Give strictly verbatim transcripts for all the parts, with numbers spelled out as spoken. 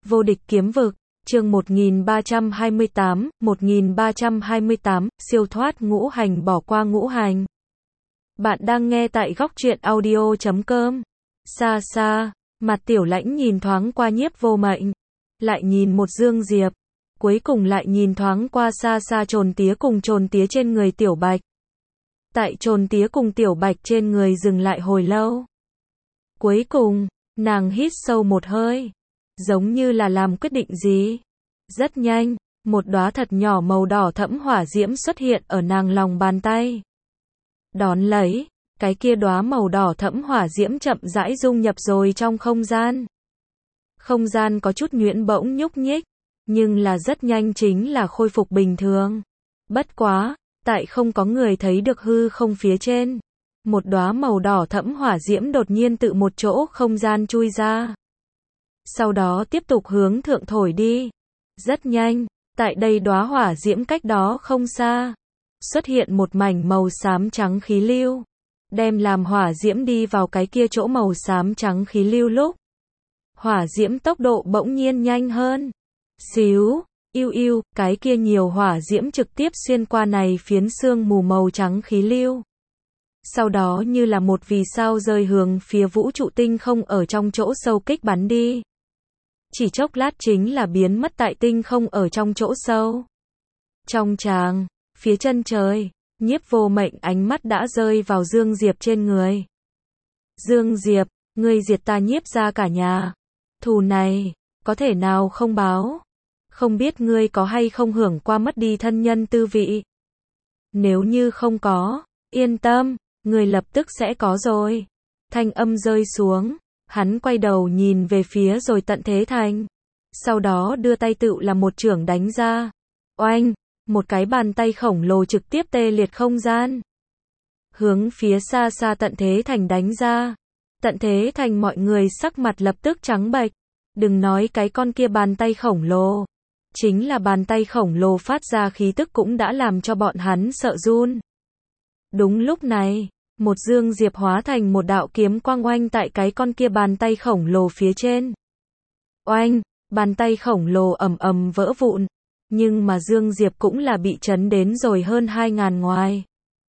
Vô địch kiếm vực, chương một nghìn ba trăm hai mươi tám, một nghìn ba trăm hai mươi tám, siêu thoát ngũ hành bỏ qua ngũ hành. Bạn đang nghe tại góc truyện audio chấm com. Xa xa, mặt Tiểu Lãnh nhìn thoáng qua Nhiếp Vô Mệnh, lại nhìn một Dương Diệp, cuối cùng lại nhìn thoáng qua xa xa Trồn Tía cùng Trồn Tía trên người Tiểu Bạch. Tại Trồn Tía cùng Tiểu Bạch trên người dừng lại hồi lâu. Cuối cùng, nàng hít sâu một hơi, giống như là làm quyết định gì. Rất nhanh, một đóa thật nhỏ màu đỏ thẫm hỏa diễm xuất hiện ở nàng lòng bàn tay. Đón lấy, cái kia đóa màu đỏ thẫm hỏa diễm chậm rãi dung nhập rồi trong không gian. Không gian có chút nhuyễn bỗng nhúc nhích, nhưng là rất nhanh chính là khôi phục bình thường. Bất quá, tại không có người thấy được hư không phía trên, một đóa màu đỏ thẫm hỏa diễm đột nhiên tự một chỗ không gian chui ra. Sau đó tiếp tục hướng thượng thổi đi. Rất nhanh, tại đây đóa hỏa diễm cách đó không xa, xuất hiện một mảnh màu xám trắng khí lưu. Đem làm hỏa diễm đi vào cái kia chỗ màu xám trắng khí lưu lúc, hỏa diễm tốc độ bỗng nhiên nhanh hơn. Xíu, yêu yêu, cái kia nhiều hỏa diễm trực tiếp xuyên qua này phiến sương mù màu trắng khí lưu. Sau đó như là một vì sao rơi hướng phía vũ trụ tinh không ở trong chỗ sâu kích bắn đi. Chỉ chốc lát chính là biến mất tại tinh không ở trong chỗ sâu. Trong tràng, phía chân trời, Nhiếp Vô Mệnh ánh mắt đã rơi vào Dương Diệp trên người. Dương Diệp, ngươi diệt ta Nhiếp gia cả nhà. Thù này, có thể nào không báo? Không biết ngươi có hay không hưởng qua mất đi thân nhân tư vị? Nếu như không có, yên tâm, ngươi lập tức sẽ có rồi. Thanh âm rơi xuống, hắn quay đầu nhìn về phía rồi Tận Thế Thành. Sau đó đưa tay tựu là một chưởng đánh ra. Oanh, một cái bàn tay khổng lồ trực tiếp tê liệt không gian. Hướng phía xa xa Tận Thế Thành đánh ra. Tận Thế Thành mọi người sắc mặt lập tức trắng bệch. Đừng nói cái con kia bàn tay khổng lồ. Chính là bàn tay khổng lồ phát ra khí tức cũng đã làm cho bọn hắn sợ run. Đúng lúc này, một Dương Diệp hóa thành một đạo kiếm quang oanh tại cái con kia bàn tay khổng lồ phía trên. Oanh, bàn tay khổng lồ ầm ầm vỡ vụn. Nhưng mà Dương Diệp cũng là bị chấn đến rồi hơn hai ngàn ngoài.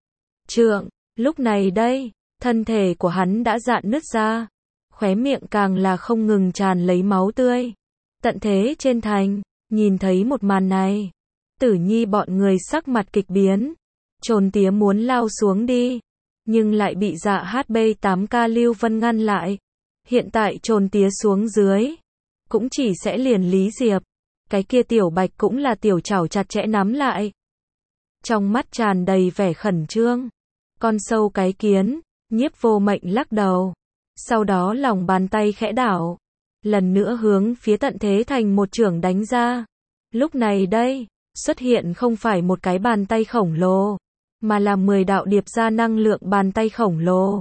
Trượng, lúc này đây, thân thể của hắn đã rạn nứt ra. Khóe miệng càng là không ngừng tràn lấy máu tươi. Tận Thế trên thành, nhìn thấy một màn này, Tử Nhi bọn người sắc mặt kịch biến. Trồn Tía muốn lao xuống đi, nhưng lại bị Dạ hát bê tám ca Lưu Vân ngăn lại. Hiện tại Trồn Tía xuống dưới, cũng chỉ sẽ liền Lý Diệp. Cái kia Tiểu Bạch cũng là tiểu chảo chặt chẽ nắm lại. Trong mắt tràn đầy vẻ khẩn trương. Con sâu cái kiến, Nhiếp Vô Mệnh lắc đầu. Sau đó lòng bàn tay khẽ đảo. Lần nữa hướng phía Tận Thế Thành một chưởng đánh ra. Lúc này đây, xuất hiện không phải một cái bàn tay khổng lồ, mà là mười đạo điệp ra năng lượng bàn tay khổng lồ.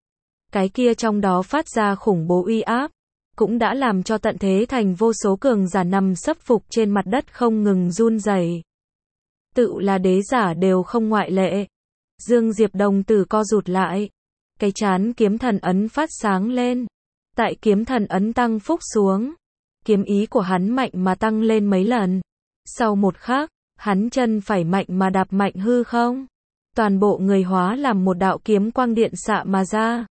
Cái kia trong đó phát ra khủng bố uy áp, cũng đã làm cho Tận Thế Thành vô số cường giả nằm sấp phục trên mặt đất không ngừng run rẩy. Tự là đế giả đều không ngoại lệ. Dương Diệp đồng tử co rụt lại. Cái chán kiếm thần ấn phát sáng lên. Tại kiếm thần ấn tăng phúc xuống, kiếm ý của hắn mạnh mà tăng lên mấy lần. Sau một khắc, hắn chân phải mạnh mà đạp mạnh hư không. Toàn bộ người hóa làm một đạo kiếm quang điện xạ mà ra.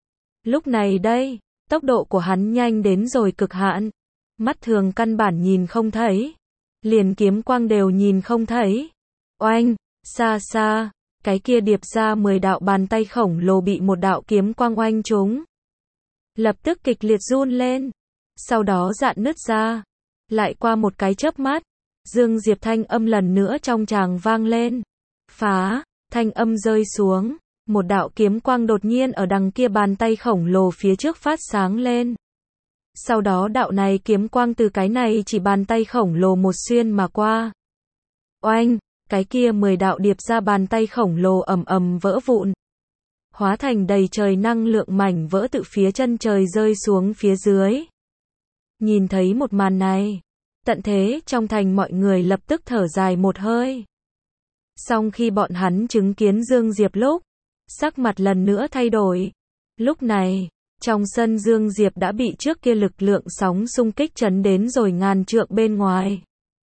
Lúc này đây, tốc độ của hắn nhanh đến rồi cực hạn. Mắt thường căn bản nhìn không thấy. Liền kiếm quang đều nhìn không thấy. Oanh, xa xa, cái kia điệp ra mười đạo bàn tay khổng lồ bị một đạo kiếm quang oanh trúng. Lập tức kịch liệt run lên. Sau đó rạn nứt ra. Lại qua một cái chớp mắt, Dương Diệp thanh âm lần nữa trong tràng vang lên. Phá, thanh âm rơi xuống. Một đạo kiếm quang đột nhiên ở đằng kia bàn tay khổng lồ phía trước phát sáng lên. Sau đó đạo này kiếm quang từ cái này chỉ bàn tay khổng lồ một xuyên mà qua. Oanh, cái kia mười đạo điệp ra bàn tay khổng lồ ầm ầm vỡ vụn. Hóa thành đầy trời năng lượng mảnh vỡ tự phía chân trời rơi xuống phía dưới. Nhìn thấy một màn này, Tận Thế trong thành mọi người lập tức thở dài một hơi. Song khi bọn hắn chứng kiến Dương Diệp lúc, sắc mặt lần nữa thay đổi. Lúc này, Trong sân Dương Diệp đã bị trước kia lực lượng sóng xung kích chấn đến rồi ngàn trượng bên ngoài.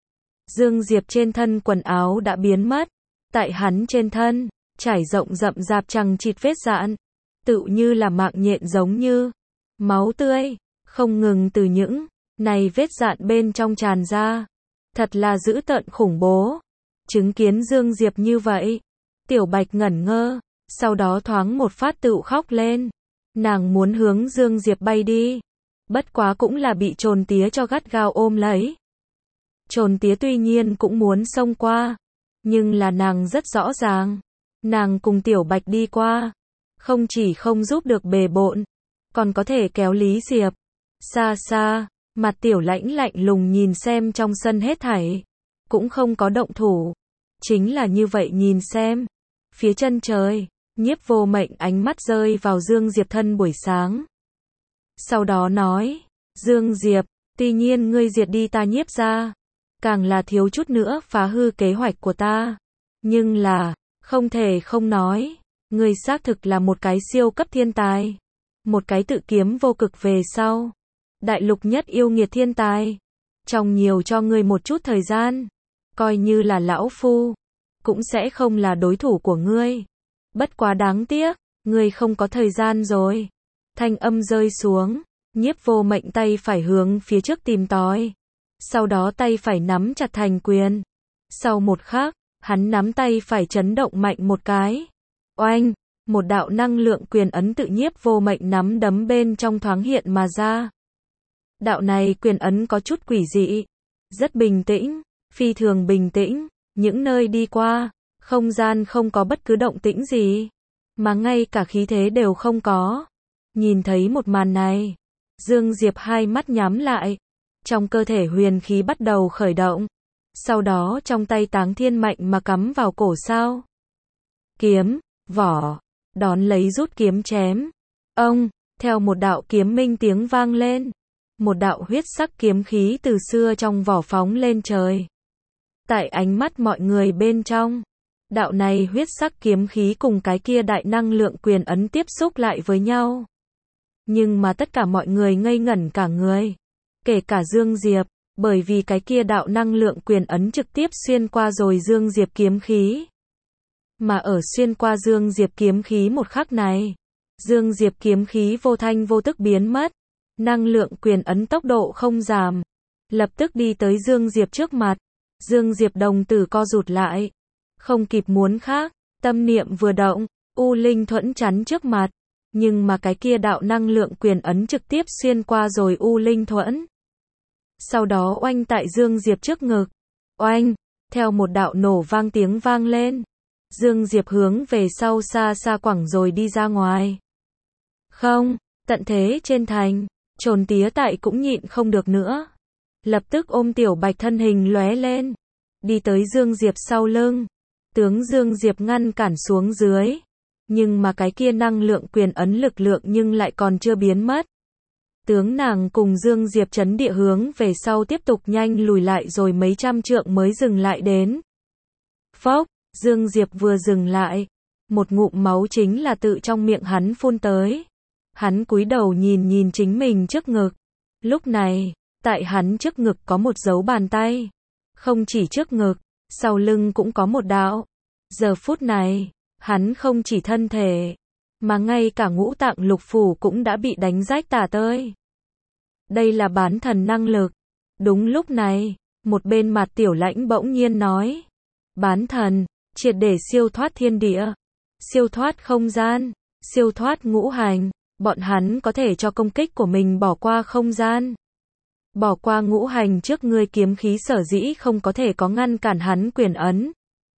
Dương Diệp trên thân quần áo đã biến mất. Tại hắn trên thân, trải rộng rậm rạp chằng chịt vết dạn. Tự như là mạng nhện giống như máu tươi, không ngừng từ những này vết dạn bên trong tràn ra. Thật là dữ tợn khủng bố. Chứng kiến Dương Diệp như vậy, Tiểu Bạch ngẩn ngơ, sau đó thoáng một phát tựu khóc lên. Nàng muốn hướng Dương Diệp bay đi. Bất quá cũng là bị Trồn Tía cho gắt gao ôm lấy. Trồn Tía tuy nhiên cũng muốn xông qua, nhưng là nàng rất rõ ràng. Nàng cùng Tiểu Bạch đi qua, không chỉ không giúp được bề bộn, còn có thể kéo Lý Diệp. Xa xa, mặt Tiểu Lãnh lạnh lùng nhìn xem trong sân hết thảy, cũng không có động thủ. Chính là như vậy nhìn xem. Phía chân trời, Nhiếp Vô Mệnh ánh mắt rơi vào Dương Diệp thân buổi sáng. Sau đó nói, Dương Diệp, tuy nhiên ngươi diệt đi ta Nhiếp gia, càng là thiếu chút nữa phá hư kế hoạch của ta. Nhưng là, không thể không nói, ngươi xác thực là một cái siêu cấp thiên tài. Một cái tự kiếm vô cực về sau. Đại lục nhất yêu nghiệt thiên tài. Trong nhiều cho ngươi một chút thời gian, coi như là lão phu, cũng sẽ không là đối thủ của ngươi. Bất quá đáng tiếc, ngươi không có thời gian rồi. Thanh âm rơi xuống, Nhiếp Vô Mệnh tay phải hướng phía trước tìm tòi. Sau đó tay phải nắm chặt thành quyền. Sau một khắc, hắn nắm tay phải chấn động mạnh một cái. Oanh, một đạo năng lượng quyền ấn tự Nhiếp Vô Mệnh nắm đấm bên trong thoáng hiện mà ra. Đạo này quyền ấn có chút quỷ dị, rất bình tĩnh, phi thường bình tĩnh, những nơi đi qua, không gian không có bất cứ động tĩnh gì, mà ngay cả khí thế đều không có. Nhìn thấy một màn này, Dương Diệp hai mắt nhắm lại, trong cơ thể huyền khí bắt đầu khởi động, sau đó trong tay Táng Thiên mạnh mà cắm vào cổ sao. Kiếm, vỏ, đón lấy rút kiếm chém. Ông, theo một đạo kiếm minh tiếng vang lên, một đạo huyết sắc kiếm khí từ xưa trong vỏ phóng lên trời. Tại ánh mắt mọi người bên trong, đạo này huyết sắc kiếm khí cùng cái kia đại năng lượng quyền ấn tiếp xúc lại với nhau. Nhưng mà tất cả mọi người ngây ngẩn cả người, kể cả Dương Diệp, bởi vì cái kia đạo năng lượng quyền ấn trực tiếp xuyên qua rồi Dương Diệp kiếm khí. Mà ở xuyên qua Dương Diệp kiếm khí một khắc này, Dương Diệp kiếm khí vô thanh vô tức biến mất, năng lượng quyền ấn tốc độ không giảm, lập tức đi tới Dương Diệp trước mặt. Dương Diệp đồng tử co rụt lại, không kịp muốn khác, tâm niệm vừa động, U Linh Thuẫn chắn trước mặt, nhưng mà cái kia đạo năng lượng quyền ấn trực tiếp xuyên qua rồi U Linh Thuẫn. Sau đó oanh tại Dương Diệp trước ngực, oanh, theo một đạo nổ vang tiếng vang lên, Dương Diệp hướng về sau xa xa quẳng rồi đi ra ngoài. Không, tận thế trên thành, Trồn Tía tại cũng nhịn không được nữa. Lập tức ôm Tiểu Bạch thân hình lóe lên, đi tới Dương Diệp sau lưng. Tướng Dương Diệp ngăn cản xuống dưới. Nhưng mà cái kia năng lượng quyền ấn lực lượng nhưng lại còn chưa biến mất. Tướng nàng cùng Dương Diệp chấn địa hướng về sau tiếp tục nhanh lùi lại rồi mấy trăm trượng mới dừng lại đến. Phốc, Dương Diệp vừa dừng lại, một ngụm máu chính là tự trong miệng hắn phun tới. Hắn cúi đầu nhìn nhìn chính mình trước ngực. Lúc này, tại hắn trước ngực có một dấu bàn tay. Không chỉ trước ngực, sau lưng cũng có một đạo. Giờ phút này, hắn không chỉ thân thể, mà ngay cả ngũ tạng lục phủ cũng đã bị đánh rách tả tơi. Đây là bán thần năng lực. Đúng lúc này, một bên mặt Tiểu Lãnh bỗng nhiên nói. Bán thần, triệt để siêu thoát thiên địa, siêu thoát không gian, siêu thoát ngũ hành. Bọn hắn có thể cho công kích của mình bỏ qua không gian, bỏ qua ngũ hành trước ngươi kiếm khí sở dĩ không có thể có ngăn cản hắn quyền ấn.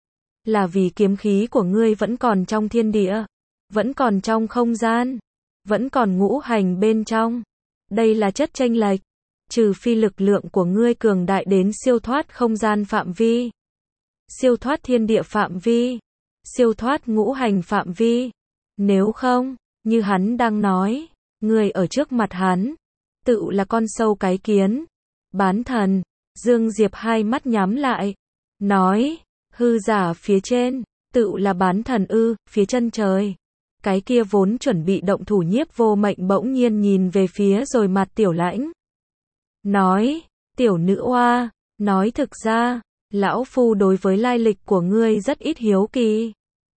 Là vì kiếm khí của ngươi vẫn còn trong thiên địa, vẫn còn trong không gian, vẫn còn ngũ hành bên trong. Đây là chất chênh lệch, trừ phi lực lượng của ngươi cường đại đến siêu thoát không gian phạm vi, siêu thoát thiên địa phạm vi, siêu thoát ngũ hành phạm vi. Nếu không, như hắn đang nói, người ở trước mặt hắn, tự là con sâu cái kiến. Bán thần, Dương Diệp hai mắt nhắm lại, nói, hư giả phía trên, tự là bán thần ư, phía chân trời. Cái kia vốn chuẩn bị động thủ Nhiếp Vô Mệnh bỗng nhiên nhìn về phía rồi mặt Tiểu Lãnh. Nói, tiểu nữ oa, nói thực ra, lão phu đối với lai lịch của ngươi rất ít hiếu kỳ.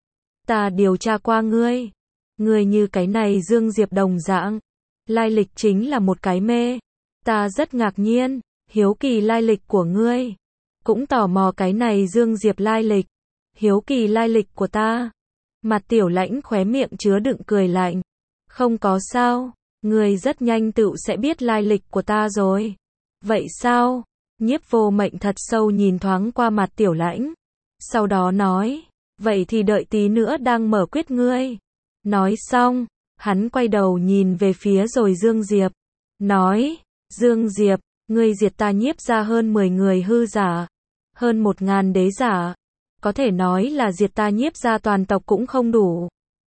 Ta điều tra qua ngươi. Ngươi như cái này Dương Diệp đồng dạng. Lai lịch chính là một cái mê. Ta rất ngạc nhiên, hiếu kỳ lai lịch của ngươi. Cũng tò mò cái này Dương Diệp lai lịch. Hiếu kỳ lai lịch của ta. Mặt Tiểu Lãnh khóe miệng chứa đựng cười lạnh. Không có sao, ngươi rất nhanh tựu sẽ biết lai lịch của ta rồi. Vậy sao? Nhiếp Vô Mệnh thật sâu nhìn thoáng qua mặt Tiểu Lãnh. Sau đó nói, vậy thì đợi tí nữa đang mở quyết ngươi. Nói xong, hắn quay đầu nhìn về phía rồi Dương Diệp. Nói, Dương Diệp, ngươi diệt ta Nhiếp ra hơn mười người hư giả. Hơn một ngàn đế giả. Có thể nói là diệt ta Nhiếp ra toàn tộc cũng không đủ.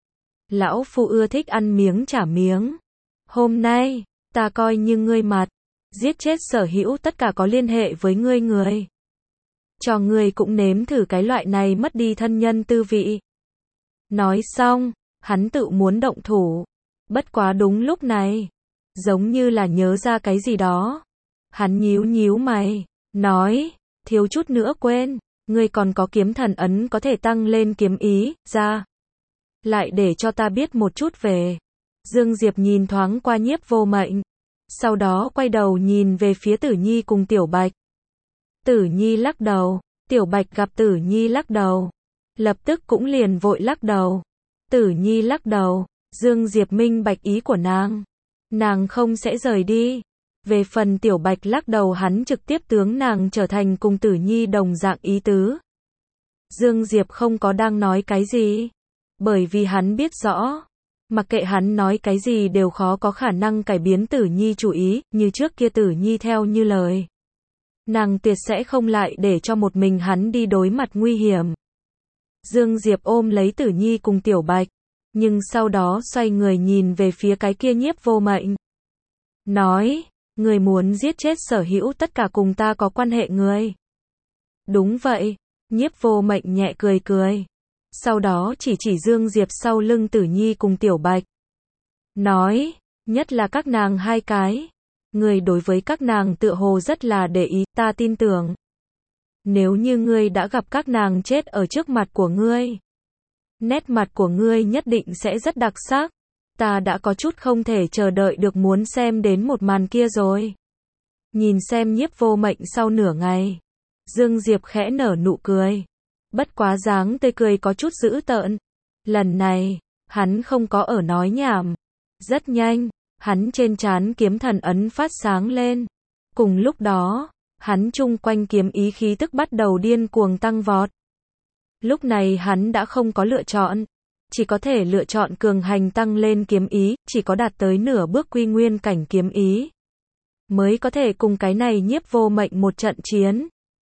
Lão phu ưa thích ăn miếng trả miếng. Hôm nay, ta coi như ngươi mặt. Giết chết sở hữu tất cả có liên hệ với ngươi người. Cho ngươi cũng nếm thử cái loại này mất đi thân nhân tư vị. Nói xong, hắn tự muốn động thủ. Bất quá đúng lúc này, giống như là nhớ ra cái gì đó. Hắn nhíu nhíu mày, nói, thiếu chút nữa quên, ngươi còn có kiếm thần ấn có thể tăng lên kiếm ý, ra. Lại để cho ta biết một chút về. Dương Diệp nhìn thoáng qua Nhiếp Vô Mệnh. Sau đó quay đầu nhìn về phía Tử Nhi cùng Tiểu Bạch. Tử Nhi lắc đầu, Tiểu Bạch gặp Tử Nhi lắc đầu. Lập tức cũng liền vội lắc đầu. Tử Nhi lắc đầu, Dương Diệp minh bạch ý của nàng. Nàng không sẽ rời đi. Về phần Tiểu Bạch lắc đầu hắn trực tiếp tướng nàng trở thành cùng Tử Nhi đồng dạng ý tứ. Dương Diệp không có đang nói cái gì. Bởi vì hắn biết rõ. Mặc kệ hắn nói cái gì đều khó có khả năng cải biến Tử Nhi chủ ý, như trước kia Tử Nhi theo như lời. Nàng tuyệt sẽ không lại để cho một mình hắn đi đối mặt nguy hiểm. Dương Diệp ôm lấy Tử Nhi cùng Tiểu Bạch, nhưng sau đó xoay người nhìn về phía cái kia Nhiếp Vô Mệnh. Nói, người muốn giết chết sở hữu tất cả cùng ta có quan hệ người. Đúng vậy, Nhiếp Vô Mệnh nhẹ cười cười. Sau đó chỉ chỉ Dương Diệp sau lưng Tử Nhi cùng Tiểu Bạch. Nói, nhất là các nàng hai cái. Người đối với các nàng tựa hồ rất là để ý, ta tin tưởng. Nếu như ngươi đã gặp các nàng chết ở trước mặt của ngươi. Nét mặt của ngươi nhất định sẽ rất đặc sắc. Ta đã có chút không thể chờ đợi được muốn xem đến một màn kia rồi. Nhìn xem Nhiếp Vô Mệnh sau nửa ngày. Dương Diệp khẽ nở nụ cười. Bất quá dáng tươi cười có chút dữ tợn. Lần này, hắn không có ở nói nhảm. Rất nhanh, hắn trên trán kiếm thần ấn phát sáng lên. Cùng lúc đó, hắn chung quanh kiếm ý khí tức bắt đầu điên cuồng tăng vọt. Lúc này hắn đã không có lựa chọn. Chỉ có thể lựa chọn cường hành tăng lên kiếm ý, chỉ có đạt tới nửa bước quy nguyên cảnh kiếm ý. Mới có thể cùng cái này Nhiếp Vô Mệnh một trận chiến.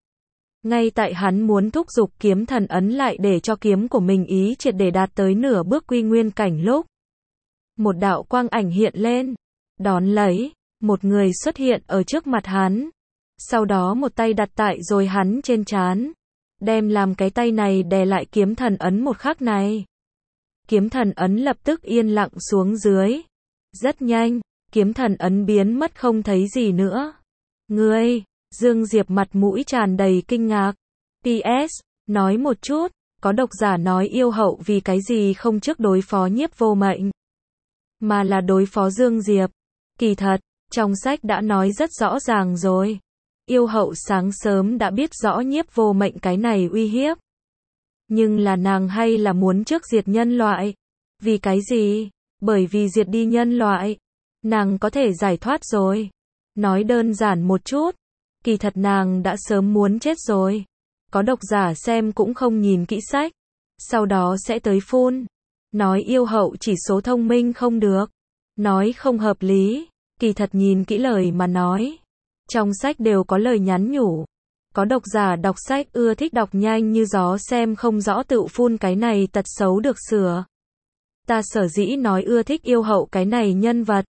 Ngay tại hắn muốn thúc giục kiếm thần ấn lại để cho kiếm của mình ý triệt để đạt tới nửa bước quy nguyên cảnh lúc. Một đạo quang ảnh hiện lên. Đón lấy, một người xuất hiện ở trước mặt hắn. Sau đó một tay đặt tại rồi hắn trên trán. Đem làm cái tay này đè lại kiếm thần ấn một khắc này. Kiếm thần ấn lập tức yên lặng xuống dưới. Rất nhanh, kiếm thần ấn biến mất không thấy gì nữa. Ngươi, Dương Diệp mặt mũi tràn đầy kinh ngạc. pê ét, nói một chút, có độc giả nói yêu hậu vì cái gì không trước đối phó Nhiếp Vô Mệnh, mà là đối phó Dương Diệp. Kỳ thật, trong sách đã nói rất rõ ràng rồi. Yêu hậu sáng sớm đã biết rõ Nhiếp Vô Mệnh cái này uy hiếp. Nhưng là nàng hay là muốn trước diệt nhân loại. Vì cái gì? Bởi vì diệt đi nhân loại, nàng có thể giải thoát rồi. Nói đơn giản một chút, kỳ thật nàng đã sớm muốn chết rồi. Có độc giả xem cũng không nhìn kỹ sách, sau đó sẽ tới phun. Nói yêu hậu chỉ số thông minh không được. Nói không hợp lý. Kỳ thật nhìn kỹ lời mà nói. Trong sách đều có lời nhắn nhủ. Có độc giả đọc sách ưa thích đọc nhanh như gió xem không rõ tự phun cái này tật xấu được sửa. Ta sở dĩ nói ưa thích yêu hậu cái này nhân vật.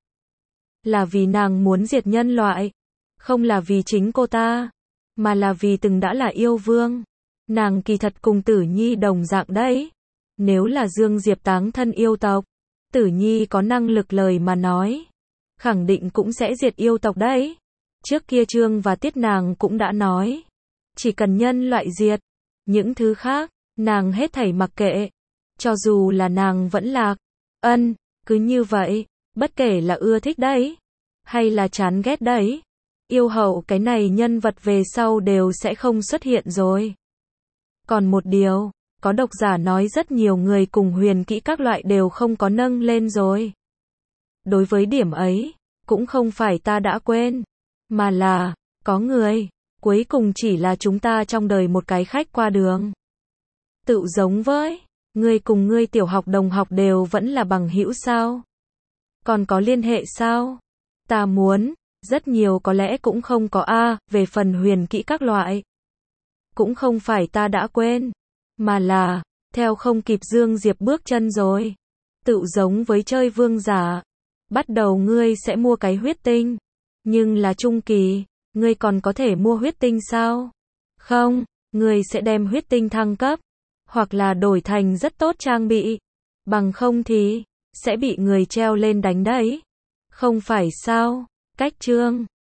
Là vì nàng muốn diệt nhân loại. Không là vì chính cô ta. Mà là vì từng đã là yêu vương. Nàng kỳ thật cùng Tử Nhi đồng dạng đấy. Nếu là Dương Diệp táng thân yêu tộc, Tử Nhi có năng lực lời mà nói, khẳng định cũng sẽ diệt yêu tộc đấy. Trước kia Trương và Tiết nàng cũng đã nói, chỉ cần nhân loại diệt, những thứ khác, nàng hết thảy mặc kệ. Cho dù là nàng vẫn lạc. Ân, cứ như vậy, bất kể là ưa thích đấy, hay là chán ghét đấy, yêu hậu cái này nhân vật về sau đều sẽ không xuất hiện rồi. Còn một điều, có độc giả nói rất nhiều người cùng huyền kỹ các loại đều không có nâng lên rồi. Đối với điểm ấy, cũng không phải ta đã quên, mà là, có người, cuối cùng chỉ là chúng ta trong đời một cái khách qua đường. Tự giống với, ngươi cùng ngươi tiểu học đồng học đều vẫn là bằng hữu sao? Còn có liên hệ sao? Ta muốn, rất nhiều có lẽ cũng không có a, về phần huyền kỹ các loại. Cũng không phải ta đã quên, mà là, theo không kịp Dương Diệp bước chân rồi. Tự giống với chơi vương giả. Bắt đầu ngươi sẽ mua cái huyết tinh, nhưng là trung kỳ, ngươi còn có thể mua huyết tinh sao? Không, ngươi sẽ đem huyết tinh thăng cấp, hoặc là đổi thành rất tốt trang bị, bằng không thì, sẽ bị người treo lên đánh đấy. Không phải sao? Cách chương